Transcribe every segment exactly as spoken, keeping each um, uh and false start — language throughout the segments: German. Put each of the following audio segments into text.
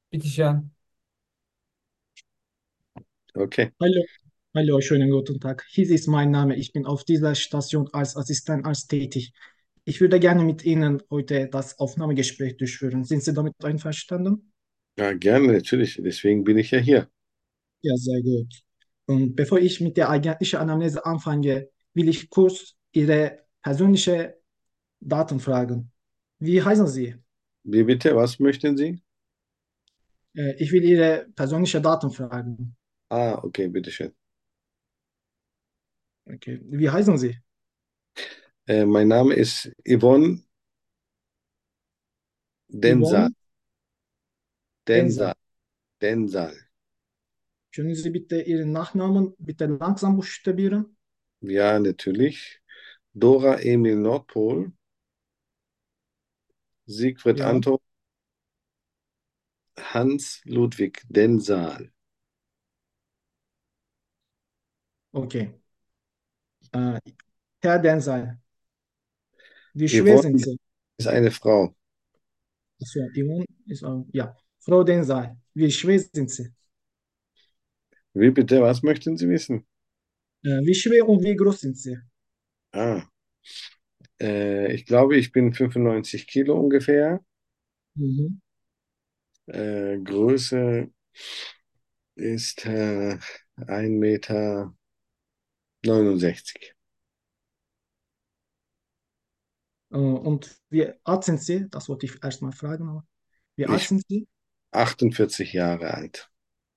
Bitteschön. Okay. Hallo, hallo, schönen guten Tag. Hier ist mein Name. Ich bin auf dieser Station als Assistentarzt tätig. Ich würde gerne mit Ihnen heute das Aufnahmegespräch durchführen. Sind Sie damit einverstanden? Ja, gerne, natürlich. Deswegen bin ich ja hier. Ja, sehr gut. Und bevor ich mit der eigentlichen Anamnese anfange, will ich kurz Ihre persönliche Daten fragen. Wie heißen Sie? Wie bitte? Was möchten Sie? Äh, Ich will Ihre persönliche Daten fragen. Ah, okay, bitteschön. Okay. Wie heißen Sie? Äh, mein Name ist Yvonne Densal. Yvonne Densal. Denza. Densal. Können Sie bitte Ihren Nachnamen bitte langsam buchstabieren? Ja, natürlich. Dora Emil Nordpol, Siegfried Ja, Anton, Hans Ludwig Densal. okay. Äh, Herr Densay, wie schwer sind Yvonne Sie? ist eine Frau. Also, Yvonne ist auch, ja. Frau Densay, wie schwer sind Sie? Wie bitte? Was möchten Sie wissen? Äh, wie schwer und wie groß sind Sie? Ah, äh, ich glaube, ich bin fünfundneunzig Kilo ungefähr. Mhm. Äh, Größe ist äh, ein Meter neunundsechzig. Äh, und wie alt sind Sie? Das wollte ich erst mal fragen. Aber wie alt Ich sind Sie? achtundvierzig Jahre alt.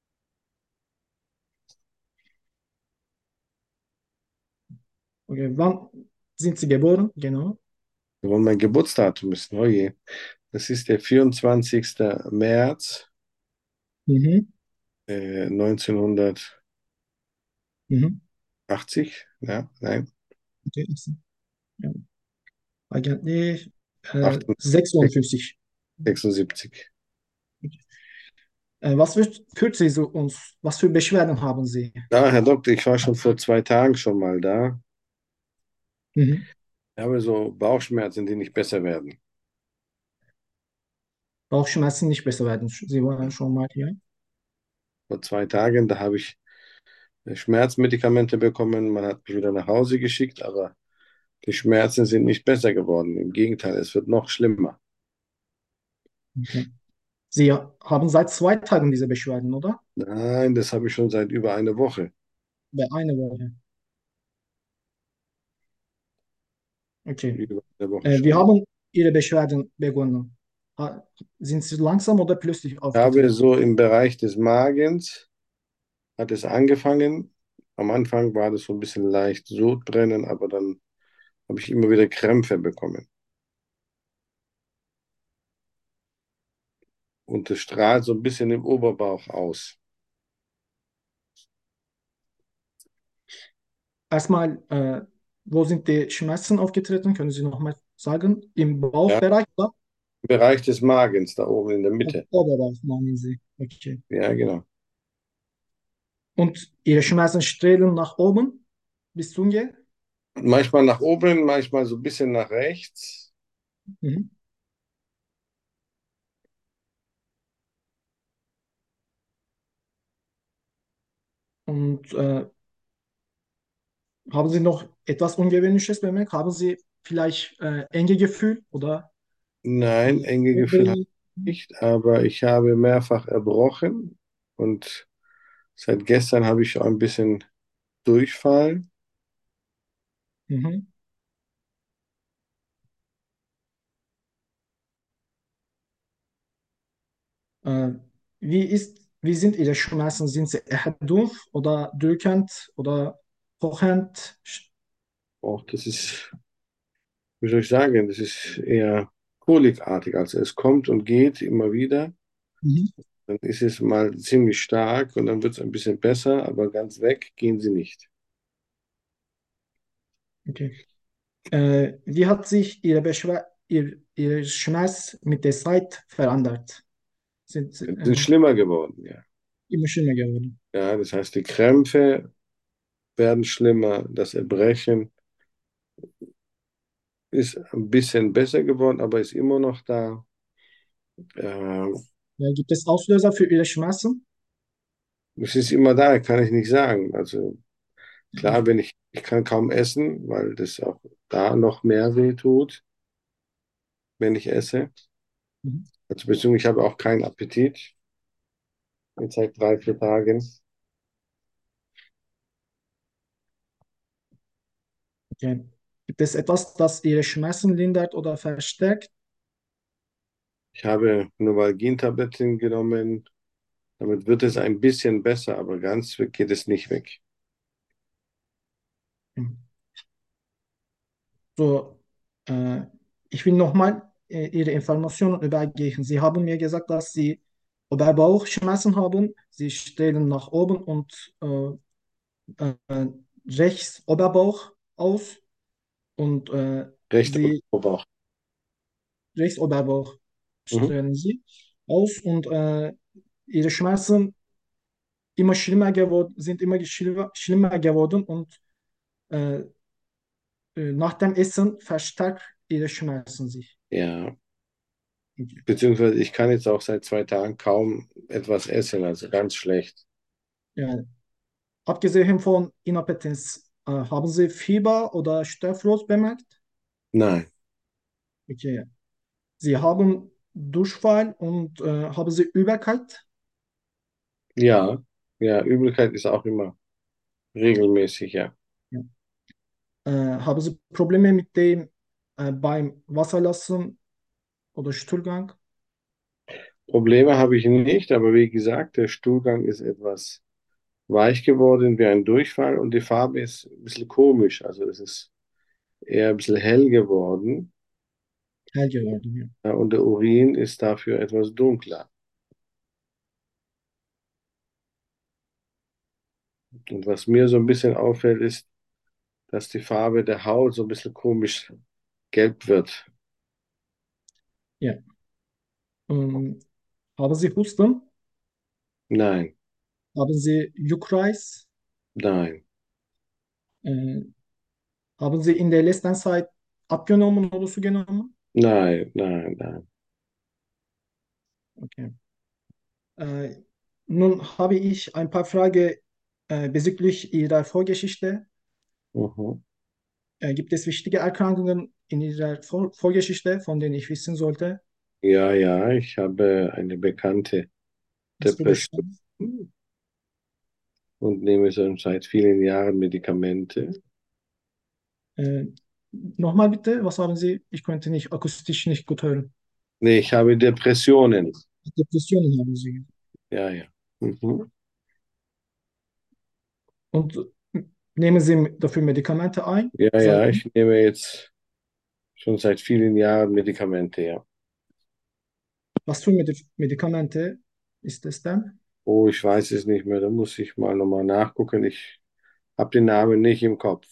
Okay, wann sind Sie geboren? Genau. Wir wollen mein Geburtsdatum wissen. Oh je. Das ist der vierundzwanzigste März Mhm. äh, neunzehnhundertachtzig. Mhm. Ja, nein, Okay, das sind- ja. Eigentlich äh, achtundachtzig, sechsundfünfzig. sechsundsiebzig. Äh, was für, für Sie so uns, was für Beschwerden haben Sie? Ja, Herr Doktor, ich war schon vor zwei Tagen schon mal da. Mhm. Ich habe so Bauchschmerzen, die nicht besser werden. Bauchschmerzen nicht besser werden. Sie waren schon mal hier. Vor zwei Tagen, da habe ich äh, Schmerzmedikamente bekommen. Man hat mich wieder nach Hause geschickt, aber die Schmerzen sind nicht besser geworden. Im Gegenteil, es wird noch schlimmer. Okay. Sie haben seit zwei Tagen diese Beschwerden, oder? Nein, das habe ich schon seit über einer Woche. Bei einer Woche. Okay. Über eine Woche Äh, wir schon. haben Ihre Beschwerden begonnen. Ha- Sind Sie langsam oder plötzlich Ich habe aufgetreten? so im Bereich des Magens hat es angefangen. Am Anfang war das so ein bisschen leicht Sodbrennen, aber dann habe ich immer wieder Krämpfe bekommen. Und es strahlt so ein bisschen im Oberbauch aus. Erstmal, äh, wo sind die Schmerzen aufgetreten? Können Sie nochmal sagen? Im Ja, Bauchbereich oder? im Bereich des Magens, da oben in der Im Mitte. Oberbauch, meinen Sie. Okay. Ja, genau. Und Ihre Schmerzen strahlen nach oben bis Zunge? Manchmal nach oben, manchmal so ein bisschen nach rechts. Mhm. Und äh, haben Sie noch etwas Ungewöhnliches bemerkt? Haben Sie vielleicht äh, enge Gefühl oder Nein, äh, enge Gefühl habe Bauchweh? ich nicht, aber ich habe mehrfach erbrochen und seit gestern habe ich auch ein bisschen Durchfall. Mhm. Äh, wie ist, wie sind Ihre Schmerzen? Sind sie eher dumpf oder drückend oder pochend? Auch das ist, wie soll ich sagen, das ist eher kolikartig. Also es kommt und geht immer wieder. Mhm. Dann ist es mal ziemlich stark und dann wird es ein bisschen besser, aber ganz weg gehen sie nicht. Okay. Äh, wie hat sich Ihre Beschwer Ihr, Ihr Schmerz mit der Zeit verändert? Sind sie Sie sind äh, schlimmer geworden, ja. immer schlimmer geworden? Ja, das heißt, die Krämpfe werden schlimmer, das Erbrechen ist ein bisschen besser geworden, aber ist immer noch da. Äh, Ja, gibt es Auslöser für Ihre Schmerzen? Es ist immer da, kann ich nicht sagen. Also klar, Mhm. wenn ich, ich kann kaum essen, weil das auch da noch mehr weh tut, wenn ich esse. Mhm. Also beziehungsweise ich habe auch keinen Appetit. Jetzt seit drei, vier Tagen. Okay. Gibt es etwas, das Ihre Schmerzen lindert oder verstärkt? Ich habe Novalgin-Tabletten genommen. Damit wird es ein bisschen besser, aber ganz weg geht es nicht weg. Mhm. So, äh, ich will nochmal äh, Ihre Informationen übergehen. Sie haben mir gesagt, dass Sie Oberbauchschmerzen haben. Sie stellen nach oben und äh, äh, rechts Oberbauch aus und äh, Rechter Sie Oberbauch. rechts Oberbauch Mhm. stellen Sie aus und äh, Ihre Schmerzen immer schlimmer geworden, sind immer schlimmer, schlimmer geworden und äh, äh, nach dem Essen verstärkt Ihre Schmerzen sich. Ja, beziehungsweise ich kann jetzt auch seit zwei Tagen kaum etwas essen, also ganz schlecht. Ja. Abgesehen von Inappetenz, äh, haben Sie Fieber oder Störfloß bemerkt? Nein, Okay. Sie haben Durchfall und äh, haben Sie Übelkeit? ja, ja, Übelkeit ist auch immer regelmäßig, ja. Ja. Äh, haben Sie Probleme mit dem äh, beim Wasserlassen oder Stuhlgang? Probleme habe ich nicht, aber wie gesagt, der Stuhlgang ist etwas weich geworden wie ein Durchfall und die Farbe ist ein bisschen komisch, also es ist eher ein bisschen hell geworden, Hell geworden, ja. ja, und der Urin ist dafür etwas dunkler. Und was mir so ein bisschen auffällt, ist, dass die Farbe der Haut so ein bisschen komisch gelb wird. Ja. Ähm, haben Sie Husten? Nein, Haben Sie Juckreis? nein, Äh, haben Sie in der letzten Zeit abgenommen oder zugenommen? nein, nein, nein. Okay. Äh, nun habe ich ein paar Fragen äh, bezüglich Ihrer Vorgeschichte. Mhm. Äh, gibt es wichtige Erkrankungen in Ihrer Vor Vorgeschichte, von denen ich wissen sollte? Ja, ja, ich habe eine bekannte Was für Depression Beschwerden? und nehme schon seit vielen Jahren Medikamente. Äh, nochmal bitte, was haben Sie? Ich konnte nicht akustisch nicht gut hören. Nee, ich habe Depressionen. Depressionen haben Sie. Ja, ja. Mhm. Und nehmen Sie dafür Medikamente ein? Ja, ja, Seitdem? ich nehme jetzt schon seit vielen Jahren Medikamente, ja. Was für Medi Medikamente ist es denn? Oh, ich weiß es nicht mehr, da muss ich mal nochmal nachgucken. Ich habe den Namen nicht im Kopf.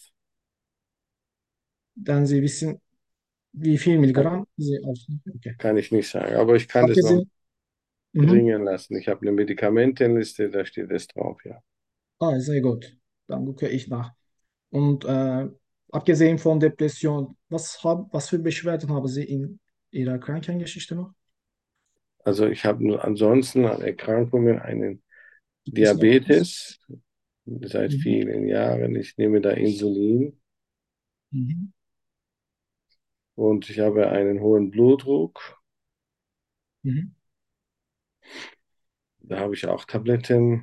Dann Sie wissen, wie viel Kann, Milligramm Sie aufnehmen. Okay. kann ich nicht sagen, aber ich kann es noch Abgesehen, mhm. bringen lassen. Ich habe eine Medikamentenliste, da steht es drauf, ja. Ah, sehr gut. Dann gucke ich nach. Und äh, abgesehen von Depression, was, hab, was für Beschwerden haben Sie in Ihrer Krankengeschichte noch? Also ich habe nur ansonsten an Erkrankungen einen Gibt es noch etwas? Diabetes seit Mhm. vielen Jahren. Ich nehme da Insulin Mhm. und ich habe einen hohen Blutdruck. Mhm. Da habe ich auch Tabletten.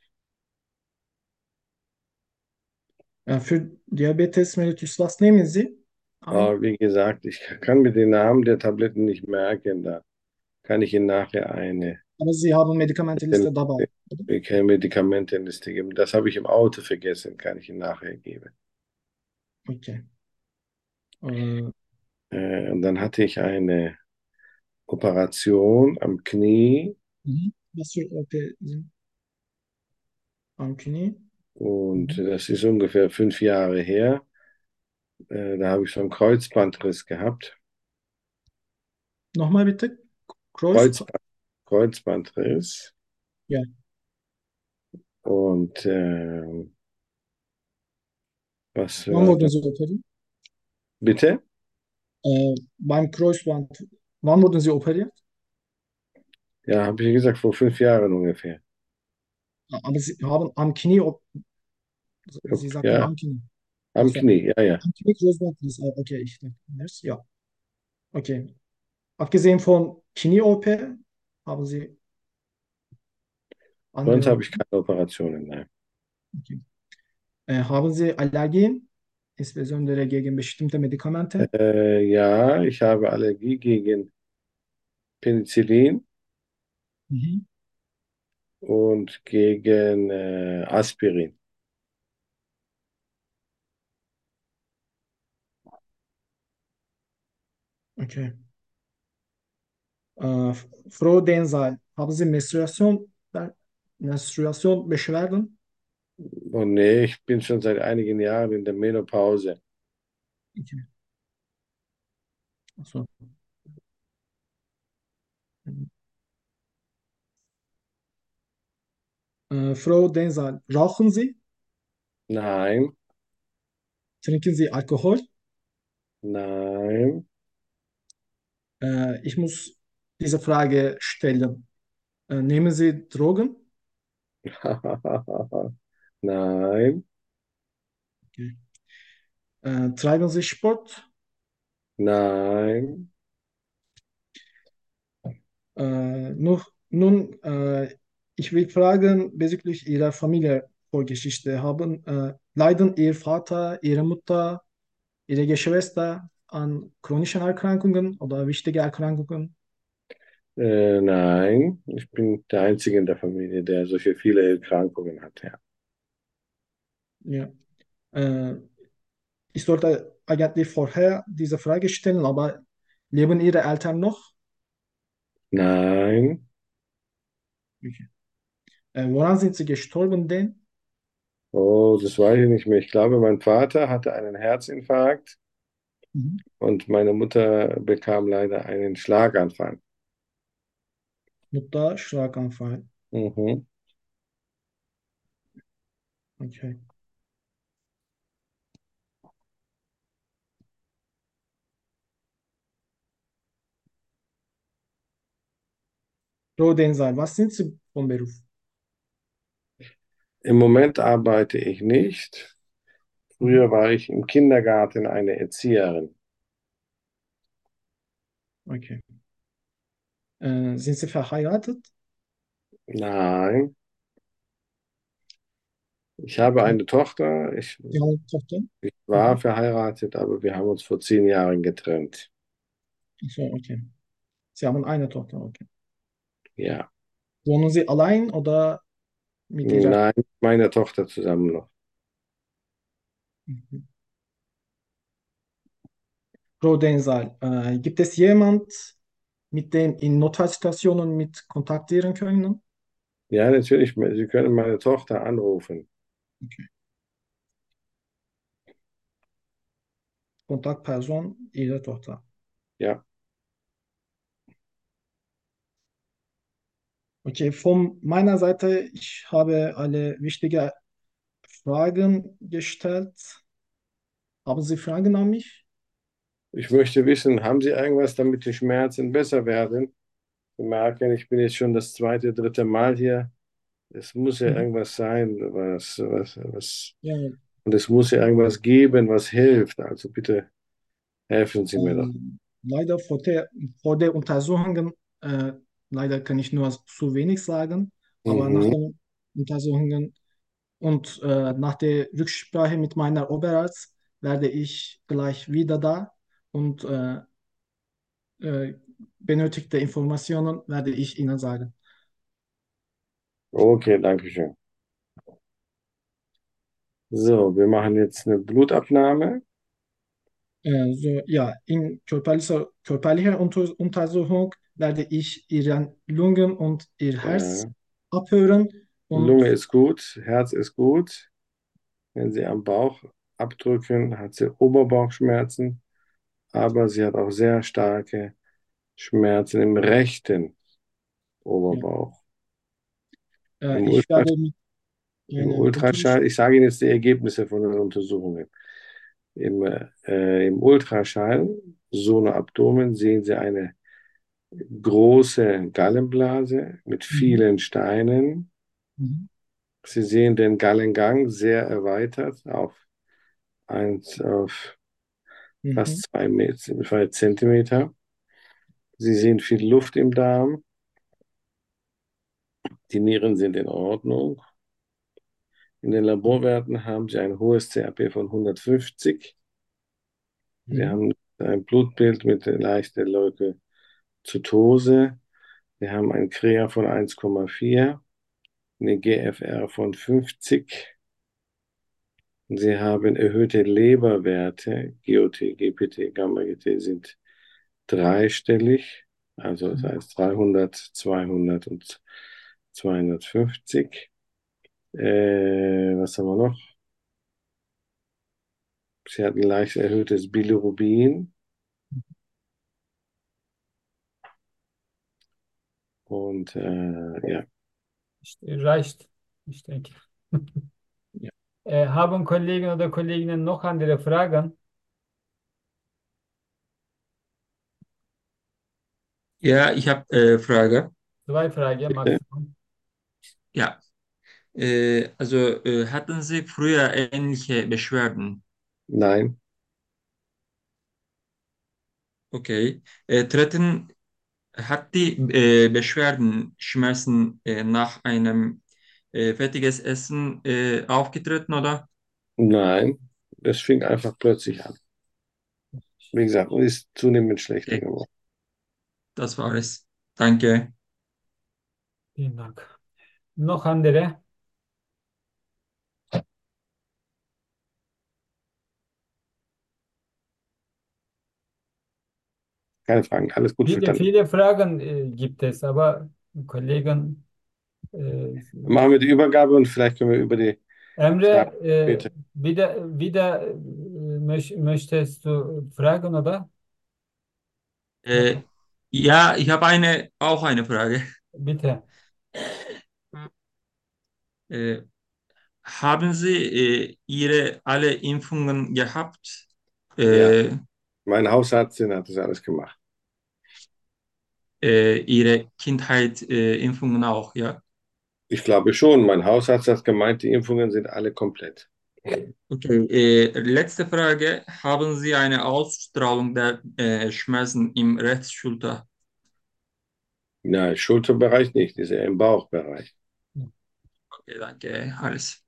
Äh, für Diabetes mellitus, was nehmen Sie ein? Aber wie gesagt, ich kann mir den Namen der Tabletten nicht merken. Da kann ich Ihnen nachher eine, Aber Sie haben Medikamentenliste dabei, oder? eine Medikamentenliste geben. Das habe ich im Auto vergessen, kann ich Ihnen nachher geben. Okay. Äh, Äh, und dann hatte ich eine Operation am Knie mhm. Was für O P sind am Knie? und Mhm. das ist ungefähr fünf Jahre her. Äh, da habe ich so einen Kreuzbandriss gehabt. Nochmal bitte. Kreuz. Kreuzband, Kreuzbandriss. Ja. Und äh, was Wann war wurden da? Sie operiert? Bitte? Äh, beim Kreuzband. Wann wurden Sie operiert? Ja, habe ich gesagt, vor fünf Jahren ungefähr. Aber Sie haben am Knie, ob- Sie sagten Ja, am Knie. am Also Knie, ja, ja. am Knie Kreuzbandriss. Ah, okay, ich denke, das- ja, okay. Abgesehen von Knie-O P haben Sie Sonst andere, habe ich keine Operationen, nein. okay. Äh, haben Sie Allergien, insbesondere gegen bestimmte Medikamente? Äh, ja, ich habe Allergie gegen Penicillin Mhm. und gegen äh, Aspirin. Okay. Äh, Frau Densal, haben Sie Menstruation, Menstruation Beschwerden? Oh nee, ich bin schon seit einigen Jahren in der Menopause. Okay. Also, äh, Frau Densal, rauchen Sie? Nein, Trinken Sie Alkohol? nein, Äh, ich muss diese Frage stellen. Äh, nehmen Sie Drogen? nein, Okay. Äh, treiben Sie Sport? nein. Äh, nur, nun, äh, ich will fragen bezüglich Ihrer Familienvorgeschichte. Haben, äh, leiden Ihr Vater, Ihre Mutter, Ihre Geschwister an chronischen Erkrankungen oder wichtige Erkrankungen? Äh, nein, ich bin der Einzige in der Familie, der solche viele Erkrankungen hat. Ja. Ja. Äh, ich sollte eigentlich vorher diese Frage stellen, aber leben Ihre Eltern noch? Nein, Okay. Äh, woran sind Sie gestorben denn? oh, das weiß ich nicht mehr. Ich glaube, mein Vater hatte einen Herzinfarkt Mhm. und meine Mutter bekam leider einen Schlaganfall. Mutter, Schlaganfall. Mhm. Okay. Frau Densal, was sind Sie vom Beruf? Im Moment arbeite ich nicht. Mhm. Früher war ich im Kindergarten eine Erzieherin. Okay. Äh, sind Sie verheiratet? Nein, ich habe Okay. eine Tochter. Ich, Sie haben eine Tochter? ich war Mhm. verheiratet, aber wir haben uns vor zehn Jahren getrennt. Ach so, okay. Sie haben eine Tochter, okay. Ja, Wohnen Sie allein oder mit Ihrer? nein, mit meiner Tochter zusammen noch. Mhm. Frau Densal, äh, gibt es jemand, mit dem in Notfallsituationen mit kontaktieren können? Ja, natürlich, Sie können meine Tochter anrufen. Okay. Kontaktperson Ihrer Tochter. Ja, Okay, von meiner Seite, ich habe alle wichtigen Fragen gestellt. Haben Sie Fragen an mich? ich möchte wissen, haben Sie irgendwas, damit die Schmerzen besser werden? Sie merken, ich bin jetzt schon das zweite, dritte Mal hier. Es muss ja Mhm. irgendwas sein, was, was, was, Ja, und es muss ja irgendwas geben, was hilft. Also bitte helfen Sie mir doch. ähm, leider vor der, vor der Untersuchungen, äh, leider kann ich nur zu wenig sagen, aber nach Mhm. den Untersuchungen und äh, nach der Rücksprache mit meiner Oberarzt werde ich gleich wieder da und äh, äh, benötigte Informationen werde ich Ihnen sagen. Okay, danke schön. So, wir machen jetzt eine Blutabnahme. Äh, so, ja, in körperlicher, körperlicher Unter Untersuchung werde ich Ihren Lungen und Ihr Herz Ja. abhören und Lunge ist gut, Herz ist gut. Wenn Sie am Bauch abdrücken, hat sie Oberbauchschmerzen, aber sie hat auch sehr starke Schmerzen im rechten ja, Oberbauch. äh, Im ich Ultrasch werde mit Im einem Ultrasch Ultraschall, ich sage Ihnen jetzt die Ergebnisse von den Untersuchungen. Im, äh, im Ultraschall, Sono Abdomen, sehen Sie eine große Gallenblase mit Mhm. vielen Steinen. Mhm. Sie sehen den Gallengang sehr erweitert auf, eins, auf Mhm. fast zwei Meter, zwei Zentimeter. Sie sehen viel Luft im Darm. Die Nieren sind in Ordnung. In den Laborwerten haben Sie ein hohes C R P von hundertfünfzig. Sie Mhm. haben ein Blutbild mit leichter Leukozytose. Sie haben ein C R E A von eins Komma vier, eine G F R von fünfzig. Sie haben erhöhte Leberwerte, G O T, G P T, Gamma-G T sind dreistellig, also das Mhm. heißt dreihundert, zweihundert und zweihundertfünfzig. Äh, was haben wir noch? Sie hatten leicht erhöhtes Bilirubin und äh, ja, İşte reicht. Ich denke. Ja. Äh, haben Kollegen oder Kolleginnen noch andere Fragen? Ja, ich habe äh, Frage. Zwei Fragen bitte? Maximum. Ja, äh, also äh, hatten Sie früher ähnliche Beschwerden? Nein, Okay. Äh, treten, hat die äh, Beschwerden, Schmerzen äh, nach einem äh, fettiges Essen äh, aufgetreten, oder? nein, das fing einfach plötzlich an. Wie gesagt, und ist zunehmend schlechter Okay, geworden. das war es. Danke. Vielen Dank. Noch andere? Keine Fragen, alles gut Viele, verstanden. viele Fragen äh, gibt es, aber Kollegen, äh, Dann machen wir die Übergabe und vielleicht können wir über die Fragen Emre, äh, später. wieder, wieder äh, möch, möchtest du fragen, oder? Noch, Äh, ja, ich habe eine, auch eine Frage. bitte. Äh, haben Sie äh, Ihre alle Impfungen gehabt? Ja, Äh, mein Hausärztin hat das alles gemacht. äh, Ihre Kindheit äh, Impfungen auch, ja? Ich glaube schon, mein Hausarzt hat gemeint, die Impfungen sind alle komplett. Okay, äh, letzte Frage. Haben Sie eine Ausstrahlung der äh, Schmerzen im Rechtsschulter? Nein, Schulterbereich nicht, ist eher im Bauchbereich. Okay, danke. Alles.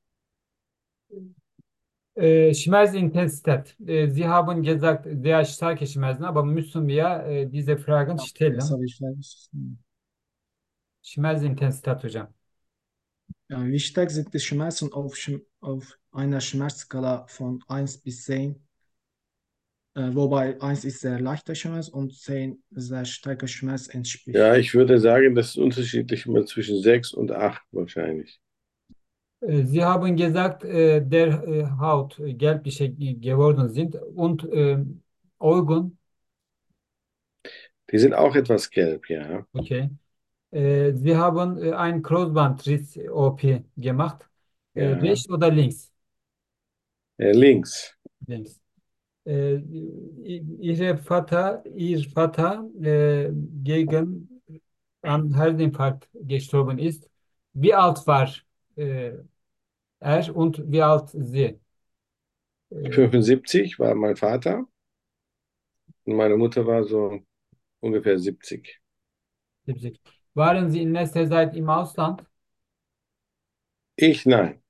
Äh, Schmerzintensität. Äh, Sie haben gesagt, sehr starke Schmerzen, aber müssen wir äh, diese Fragen Ja, das stellen? habe ich vergessen. Schmerzintensität hocam. Ja, wie stark sind die Schmerzen auf, Schm- auf einer Schmerzskala von eins bis zehn? Äh, wobei eins ist sehr leichter Schmerz und zehn sehr starker Schmerz Ja, entspricht. ich würde sagen, das ist unterschiedlich immer zwischen sechs und acht wahrscheinlich. Äh, Sie haben gesagt, äh, der äh, Haut äh, gelb bir şey geworden sind und äh, Augen, Die sind auch etwas gelb, ja. okay. Äh, Sie haben äh, ein Kreuzbandriss-O P gemacht. Äh, Ja. rechts oder links? Äh, links. Links. Äh, Ihre Vater, Ihr Vater äh, gegen an Herzinfarkt gestorben ist. Wie alt war äh, er und wie alt sie? Äh, fünfundsiebzig war mein Vater und meine Mutter war so ungefähr siebzig. siebzig. Waren Sie in letzter Zeit im Ausland? Ich nein.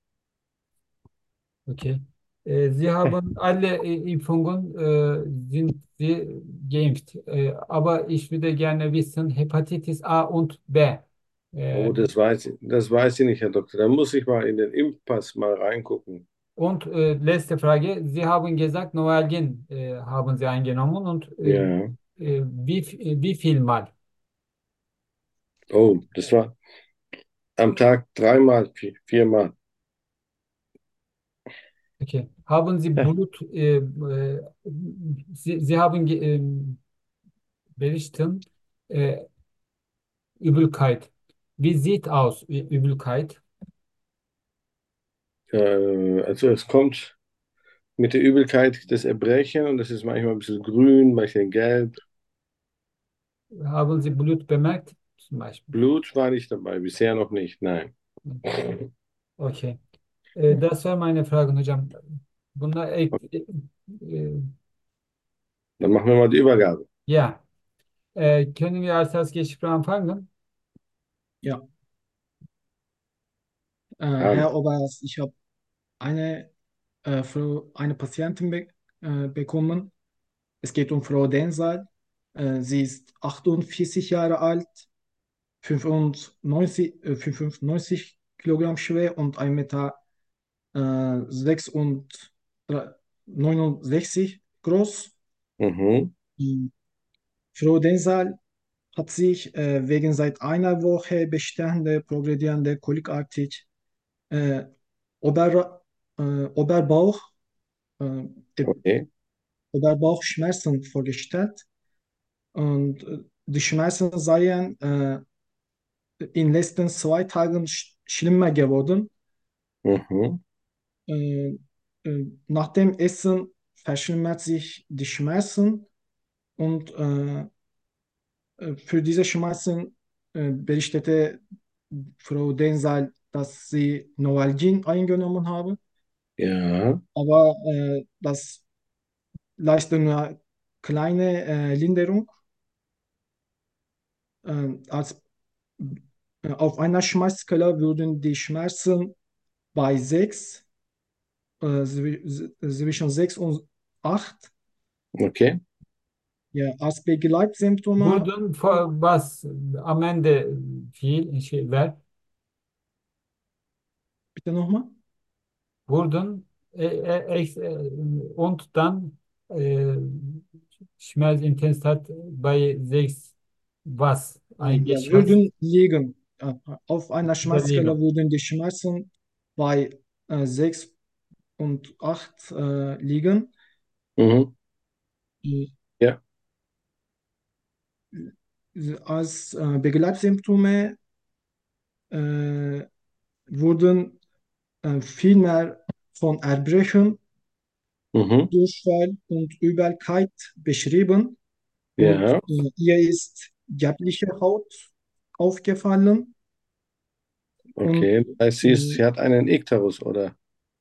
Okay. Äh, Sie haben alle äh, Impfungen, äh, sind Sie geimpft. Äh, aber ich würde gerne wissen, Hepatitis A und B. Äh, Oh, das weiß ich, das weiß ich nicht, Herr Doktor. Da muss ich mal in den Impfpass mal reingucken. und äh, letzte Frage. Sie haben gesagt, Novalgin äh, haben Sie eingenommen und äh, Ja. äh, wie, wie viel Mal? Oh, das war am Tag dreimal, vi- viermal. Okay. Haben Sie Ja. Blut, äh, äh, Sie, Sie haben ge- ähm, berichten, äh, Übelkeit. Wie sieht aus Ü- Übelkeit? Äh, also es kommt mit der Übelkeit das Erbrechen und das ist manchmal ein bisschen grün, manchmal gelb. Haben Sie Blut bemerkt, zum Beispiel? Blut war nicht dabei, bisher noch nicht, nein. Okay. Äh, das war meine Frage hocam. Bunlar ek, e, e, Dann machen wir mal die Übergabe. ja. Äh, können wir als Erstgespräch anfangen? Ja, äh, Ähm, Herr Oberarzt, ich habe eine, äh, Frau, eine Patientin be äh, bekommen. Es geht um Frau Densal. Äh, sie ist achtundvierzig Jahre alt, fünfundneunzig, äh, fünfundneunzig Kilogramm schwer und ein Meter äh, sechs und neunundsechzig groß. mhm, Die Frau Densal hat sich äh, wegen seit einer Woche bestehende progredierende kolikartig äh, Ober, äh, Oberbauch, äh, die okay. Oberbauchschmerzen vorgestellt. Und äh, die Schmerzen seien äh, in den letzten zwei Tagen sch schlimmer geworden. Mhm, Äh, äh, Nach dem Essen verschlimmert sich die Schmerzen und äh, äh, für diese Schmerzen äh, berichtete Frau Densal, dass sie Novalgin eingenommen habe, ja, aber äh, das leistet nur kleine äh, Linderung. Äh, als, äh, auf einer Schmerzskala würden die Schmerzen bei sechs äh, zwi- zwischen sechs und acht, okay. ja, als Begleitsymptome. Wurden vor, was am Ende viel şey ver, Bitte nochmal. wurden e, e, ex, e, und dann äh, Schmerzintensität bei sechs was Äh, Ja, eingeschätzt würden liegen. Äh, Auf einer Schmerzskala liegen. würden die Schmerzen bei äh, sechs und acht äh, liegen. Mhm, Äh, ja, Als äh, Begleitsymptome äh, wurden äh, viel mehr von Erbrechen, mhm, Durchfall und Übelkeit beschrieben. Und ja, äh, ihr ist gelbliche Haut aufgefallen und okay. Das heißt, sie ist, äh, sie hat einen Ikterus, oder?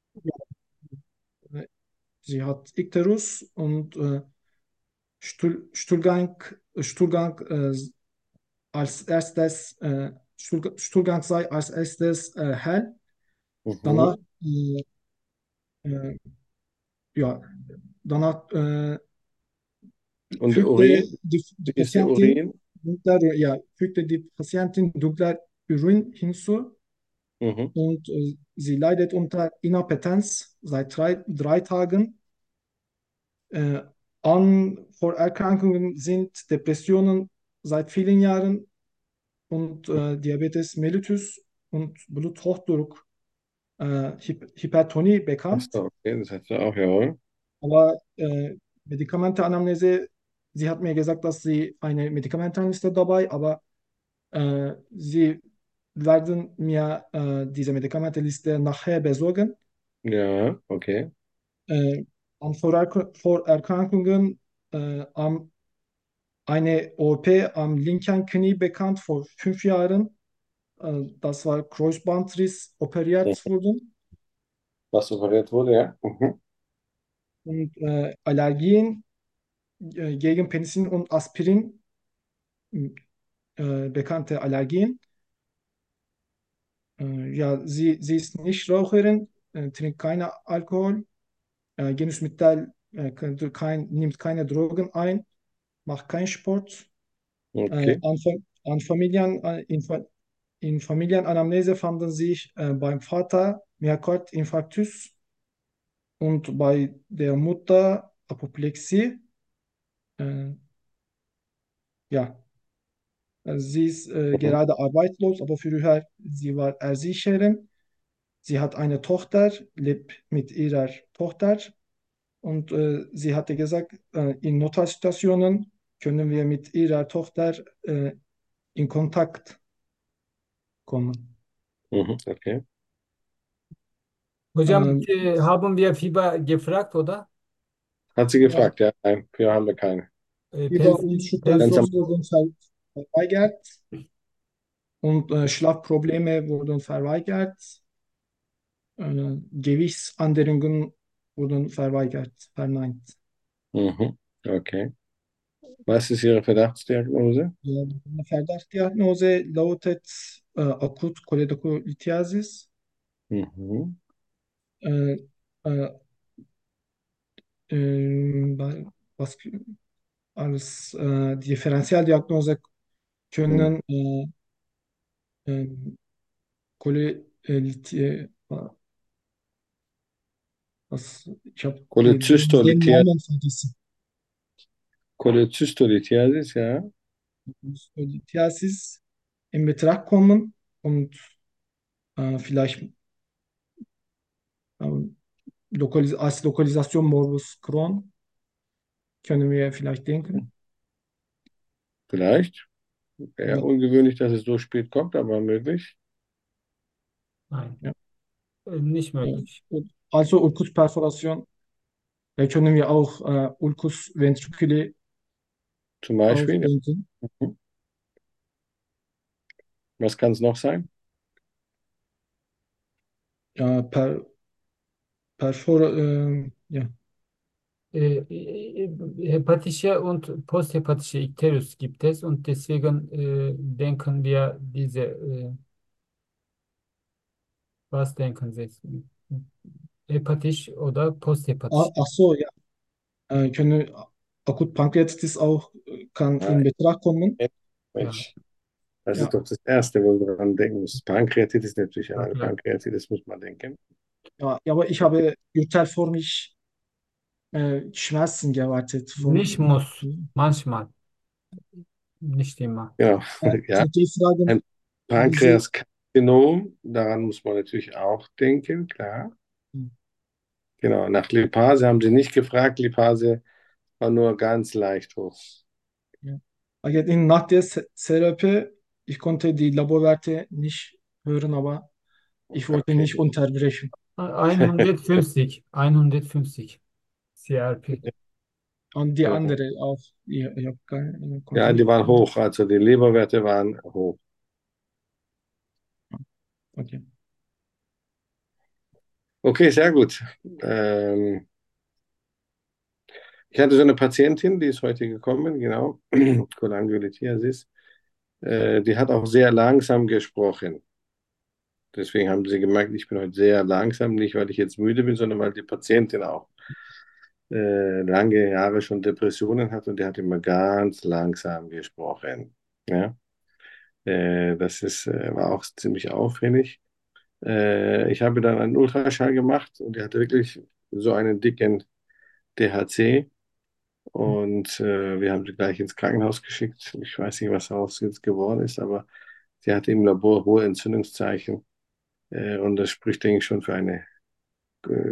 ja, sie hat Ikterus und äh, Stuhl, Stuhlgang, Stuhlgang äh, als erstes, äh, Stuhl, Stuhlgang sei als erstes äh, hell. Danach, Mhm. äh, äh, ja, danach äh, Und der fügte Urin? die, die Wie ist der Patientin Urin? dunkler, ja, fügte die Patientin dunkler Urin hinzu Mhm, und äh, sie leidet unter Inappetenz seit drei, drei Tagen. Äh, an Vorerkrankungen sind Depressionen seit vielen Jahren und äh, Diabetes mellitus und Bluthochdruck, äh, Hyp Hypertonie ach bekannt. so, okay, das hat sie auch, jawohl. Aber äh, Medikamentenanamnese, sie hat mir gesagt, dass sie eine Medikamentenliste dabei, aber äh, sie werden mir äh, diese Medikamentenliste nachher besorgen. Ja, okay. Äh, an Vorerk Vorerkrankungen äh, am, eine O P am linken Knie bekannt vor fünf Jahren. Äh, das war Kreuzbandriss operiert Mhm. wurden. Was operiert wurde, ja. Mhm. Und äh, Allergien äh, gegen Penicillin und Aspirin, äh, bekannte Allergien. Äh, ja, sie, sie ist nicht Raucherin, äh, trinkt keinen Alkohol, äh, Genussmittel, äh, kein, nimmt keine Drogen ein, macht keinen Sport. Äh, Okay. an, Fa- an Familien, äh, in, Fa- in Familienanamnese fanden sich äh, beim Vater Myokardinfarktus und bei der Mutter Apoplexie. Äh, ja, äh, sie ist äh, Mhm. gerade arbeitslos, aber früher sie war Erzieherin. Sie hat eine Tochter, lebt mit ihrer Tochter und äh, sie hatte gesagt, äh, in Notarsituationen können wir mit ihrer Tochter äh, in Kontakt kommen. Mhm. Okay. Hocam Ähm, äh, haben wir Fieber gefragt, oder? Hat sie ja, gefragt, ja. Nein, wir haben wir keine. Äh, Fieber und Penicillin, Penicillin, Ganz am Schüttelfrost wurden ver verweigert und äh, Schlafprobleme wurden verweigert. Äh, Gewichtsänderungen wurden verweigert, verneint. mhm. Okay. Was ist Ihre Verdachtsdiagnose? Ja, die Verdachtsdiagnose lautet äh, akut Choledocholithiasis. Mhm. Äh, äh, äh, was als äh, Differentialdiagnose Mhm. können äh, äh, Cholelithie, was, ich habe den, den Cholezystolithiasis, Namen vergessen. Cholezystolithiasis, ja. Lithiasis in Betracht kommen und äh, vielleicht ähm, Lokalis als Lokalisation Morbus Crohn können wir vielleicht denken. Vielleicht. Eher Ja, ungewöhnlich, dass es so spät kommt, aber möglich. nein, ja, äh, nicht ja. möglich. Und also Ulkusperforation, da können wir auch äh, Ulcus ventriculi Zum auch Beispiel. denken. Ja. Mhm. Was kann es noch sein? Äh, per, Perfor, äh, ja. Äh, äh, hepatische und posthepatische Ikterus gibt es und deswegen äh, denken wir diese, äh, was denken Sie? Hepatisch oder Ah, posthepatisch? ach so, ja. Äh, können akut Pankreatitis auch äh, kann Ah, in Betracht kommen. Ja, Mensch, das ist Ja, doch das Erste, wo wir dran denken müssen. Pankreatitis natürlich, an ja eine klar. Pankreatitis muss man denken. ja, ja, aber ich habe gürtelformig äh, Schmerzen gewartet Nicht von muss, manchmal, nicht immer. Genau, äh, ja. C T-Fragen. Ein Haben Sie, Pankreaskarzinom, daran muss man natürlich auch denken, klar. Genau, nach Lipase haben Sie nicht gefragt. Lipase war nur ganz leicht hoch. ja. Also in, nach der Se- Therapie, ich konnte die Laborwerte nicht hören, aber ich wollte Okay. nicht unterbrechen. hundertfünfzig, hundertfünfzig C R P. Und die Mhm. andere auch, ich, ich habe keine, konnte Ja, die nicht. waren hoch, also die Leberwerte waren hoch. Okay. Okay, sehr gut. Ähm, ich hatte so eine Patientin, die ist heute gekommen, genau, Cholangiolethiasis. Äh, die hat auch sehr langsam gesprochen. Deswegen haben sie gemerkt, ich bin heute sehr langsam, nicht weil ich jetzt müde bin, sondern weil die Patientin auch äh, lange Jahre schon Depressionen hat und die hat immer ganz langsam gesprochen. Ja, äh, das ist, äh, war auch ziemlich auffällig. Äh, ich habe dann einen Ultraschall gemacht und die hatte wirklich so einen dicken D H C und äh, wir haben sie gleich ins Krankenhaus geschickt. Ich weiß nicht, was daraus jetzt geworden ist, aber sie hatte im Labor hohe Entzündungszeichen äh, und das spricht, denke ich, schon für eine äh,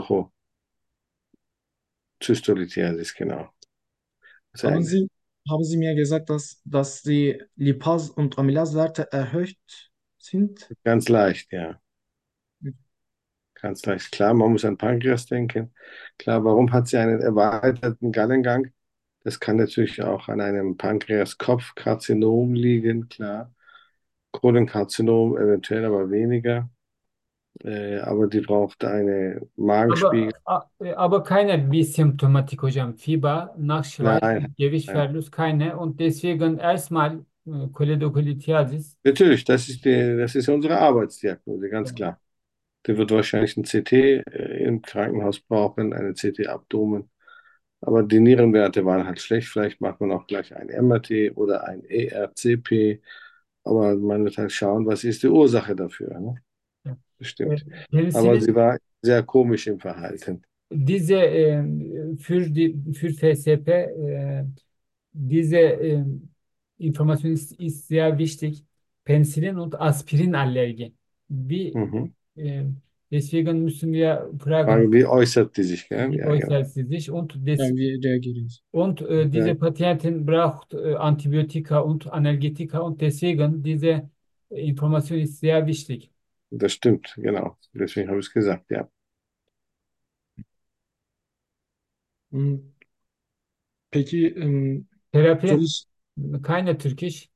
Choledocholithiasis, genau. Das ist Haben eine. Sie, haben Sie mir gesagt, dass, dass die Lipase- und Amylase-Werte erhöht sind? Ganz leicht, ja. Ganz leicht. Klar, man muss an Pankreas denken. Klar, warum hat sie einen erweiterten Gallengang? Das kann natürlich auch an einem Pankreaskopfkarzinom liegen, klar. Kolonkarzinom eventuell aber weniger. Äh, aber die braucht eine Magenspiegel. Aber, a- aber keine Bisymptomatik hocam. Fieber, Nein, Nachschweiß, nein. Gewichtverlust keine. Und deswegen erstmal äh, Choledocholithiasis. Natürlich, das ist die, das ist unsere Arbeitsdiagnose, ganz Ja. klar. Der wird wahrscheinlich ein C T äh, im Krankenhaus brauchen, eine C T-Abdomen. Aber die Nierenwerte waren halt schlecht. Vielleicht macht man auch gleich ein M R T oder ein E R C P. Aber man wird halt schauen, was ist die Ursache dafür. Ne? Ja. Äh, Bestimmt. Aber sie Penicillin, war sehr komisch im Verhalten. diese äh, für die für F S P äh, diese äh, Information ist, ist sehr wichtig. Penicillin und Aspirinallergie. Wie Mhm. äh, deswegen müssen wir fragen, Fragen, wie äußert die sich? Gell? wie Ja, genau. äußert sie sich und Ja, des wie reagieren Sie? und äh, Ja, diese Patientin braucht äh, Antibiotika und Analgetika und deswegen diese Information ist sehr wichtig. das stimmt, genau. Deswegen habe ich es gesagt, ja. Mhm. Peki em, soll Terapi, ich, keine Türk iş.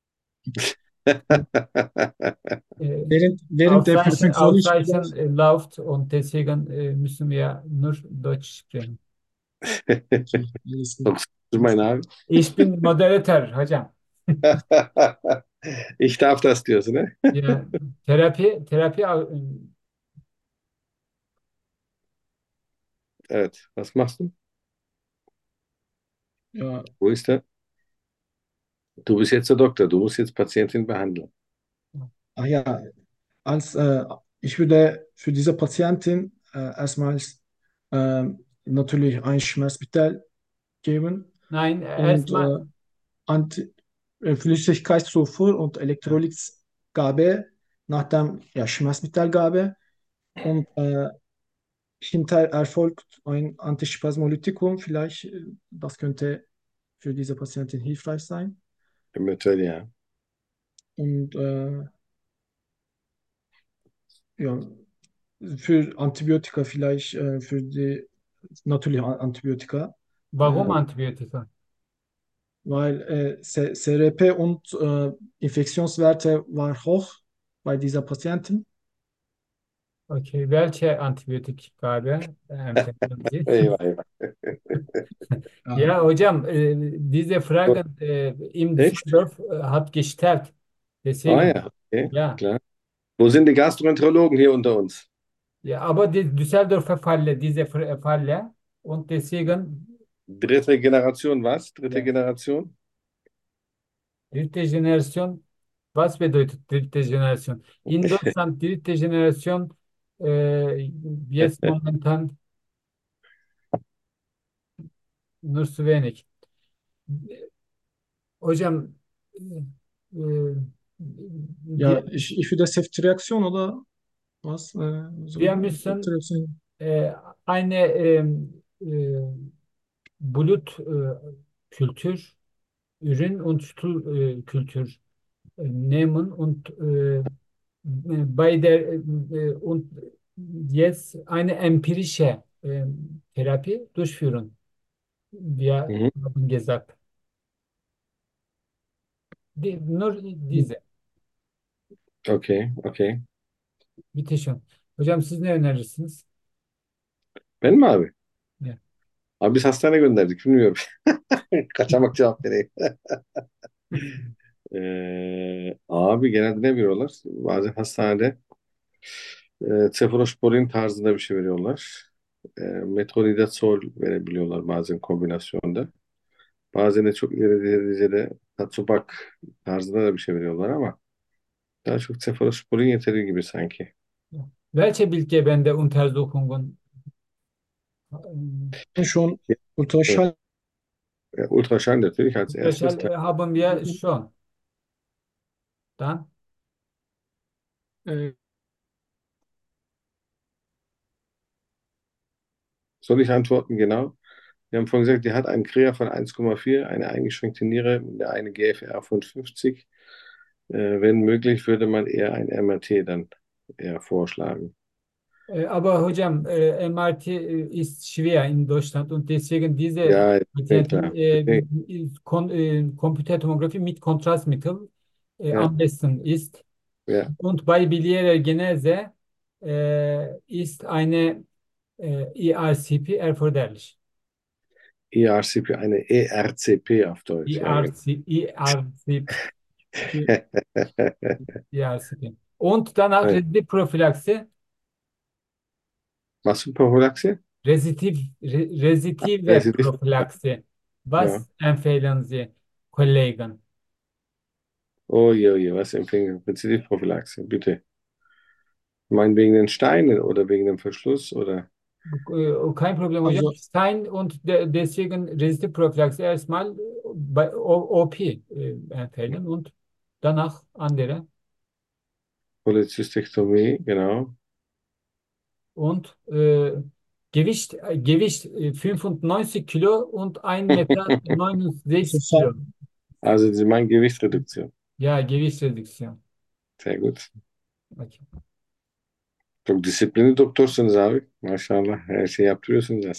Äh, während, während der Ausreichen, Prüfung soll ich ausreichend vielleicht, äh, läuft und deswegen äh, müssen wir nur Deutsch sprechen. okay, alles gut. Kommst du mein Name? Ich bin Moderator hocam. Ich darf das diyorsun, ne? Ya terapi terapi e, Evet. Was machst du? Ja, Wo ist er? Du bist jetzt der Doktor. Du musst jetzt Patientin behandeln. ach ja, als, äh, ich würde für diese Patientin äh, erstmals äh, natürlich ein Schmerzmittel geben nein und erstmal äh, Anti äh, Flüssigkeitszufuhr und ja, Elektrolytgabe nach dem ja, Schmerzmittelgabe und äh, hinterher erfolgt ein Antispasmolytikum. Vielleicht, äh, das könnte für diese Patientin hilfreich sein. Eventuell ja. Und äh, ja, für Antibiotika vielleicht, äh, für die natürliche Antibiotika, warum äh, Antibiotika? weil äh, C- CRP und äh, Infektionswerte war hoch bei dieser Patientin. Okay, welche Antibiotikgabe empfehlen Sie? Eyvah eyvah. Ja, Ja, hocam, e, diese So, Fragen e, im echt? Düsseldorf e, hat gestellt. Ah Deswegen, ja, okay, ja. klar. Wo sind die Gastroenterologen hier unter uns? Ja, aber die Düsseldorfer Falle, diese F- Falle und deswegen, Dritte Generation was? Dritte ja, Generation? dritte Generation, was bedeutet dritte Generation? In Deutschland dritte Generation e, jetzt momentan nur zu wenig. Hocam, e, ja, e, ich, ich würde Reaktion oder was? Äh, wir so, müssen Reaktion. äh, eine ähm, äh, Blutkültür, Urin- und Stuhlkültür äh, nehmen und äh, bei der äh, und jetzt eine empirische äh, Therapie durchführen. Wir Mhm. haben gesagt, die, nur diese. Okay, okay. Bitte schön. Hocam siz ne önerirsiniz? Ben mi abi? Ya. Abi biz hastaneye gönderdik. Bilmiyorum. Kaçamak cevap vereyim. Ee, abi genelde ne veriyorlar? Bazen hastanede e, cefalosporin tarzında bir şey veriyorlar. E, metronidazol verebiliyorlar bazen kombinasyonda. Bazen de çok ileri derecede Tatsubak tarzında da bir şey veriyorlar ama daha çok cefalosporin yeteri gibi sanki. Welche Bildgebende Untersuchungen ähm, Schon Evet. Ultraschall. E, ultraschall natürlich als erstes. Ultraschall Klar. äh, haben wir schon. Dann, Äh, Soll ich antworten? Genau. Wir haben vorhin gesagt, die hat einen Krea von eins Komma vier, eine eingeschränkte Niere, eine G F R von fünfzig. Äh, wenn möglich, würde man eher ein M R T dann eher vorschlagen. äh, aber hocam äh, M R T äh, ist schwer in Deutschland und deswegen diese Ja, ja, Patienten klar. äh, Okay. Kon äh, Computertomographie mit Kontrastmittel äh, Ja, am besten ist. ja. Und bei biliärer Genese äh, ist eine äh, E R C P erforderlich. E R C P, eine E R C P auf Deutsch. Ja, genau. E R C, E R C P, E R C P. Und danach Nein. die Prophylaxe. Was für Prophylaxe? Rezitif, re, Ja, rezitive sie ist, Prophylaxe. ja. Was empfehlen Sie, Kollegen? Oh je, oh je, was empfehlen Sie? Rezidivprophylaxe, bitte. Meinen wegen den Steinen oder wegen dem Verschluss oder? Äh, Kein Problem hocam. also, Stein und de, deswegen Rezitiv Prophylaxe erstmal bei O- OP äh, empfehlen und danach andere. Cholecystektomie, genau. Und äh, Gewicht, äh, Gewicht äh, fünfundneunzig Kilo und ein Meter also neunundsechzig Fa- Kilo. Also Sie meinen Gewichtsreduktion. Ja, Gewichtsreduktion. Sehr gut. Okay. Çok disiplinli doktorsunuz abi. Maşallah her şeyi yaptırıyorsunuz.